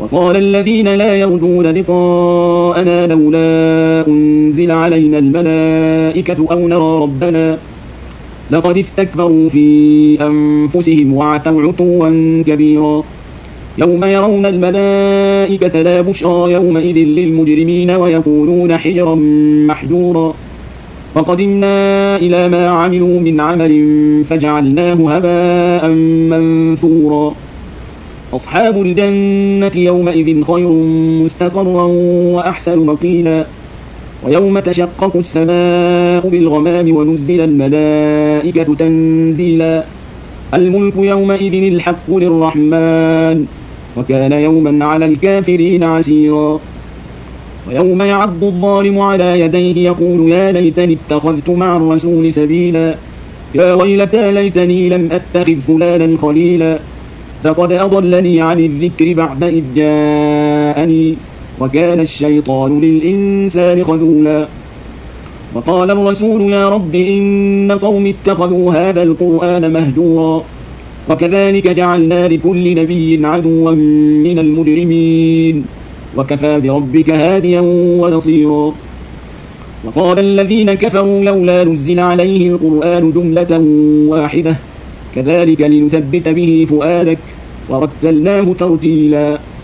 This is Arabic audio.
وقال الذين لا يرجون لقاءنا لولا أنزل علينا الملائكة أو نرى ربنا لقد استكبروا في أنفسهم وعتوا عتوا كبيرا يوم يرون الملائكة لا بشرى يومئذ للمجرمين ويقولون حجرا محجورا وقدمنا إلى ما عملوا من عمل فجعلناه هباء منثورا أصحاب الجنة يومئذ خير مستقرا وأحسن مقيلا ويوم تشقق السماء بالغمام ونزل الملائكة تنزيلا الملك يومئذ الحق للرحمن وكان يوما على الكافرين عسيرا ويوم يعض الظالم على يديه يقول يا ليتني اتخذت مع الرسول سبيلا يا ويلتى ليتني لم أتخذ فلانا خليلا لقد أضلني عن الذكر بعد إذ جاءني وكان الشيطان للإنسان خذولا وقال الرسول يا رب إن قوم اتخذوا هذا القرآن مهجورا وكذلك جعلنا لكل نبي عدوا من المجرمين وكفى بربك هاديا ونصيرا وقال الذين كفروا لولا نزل عليه القرآن جملة واحدة كذلك لنثبت به فؤادك ورتلناه ترتيلا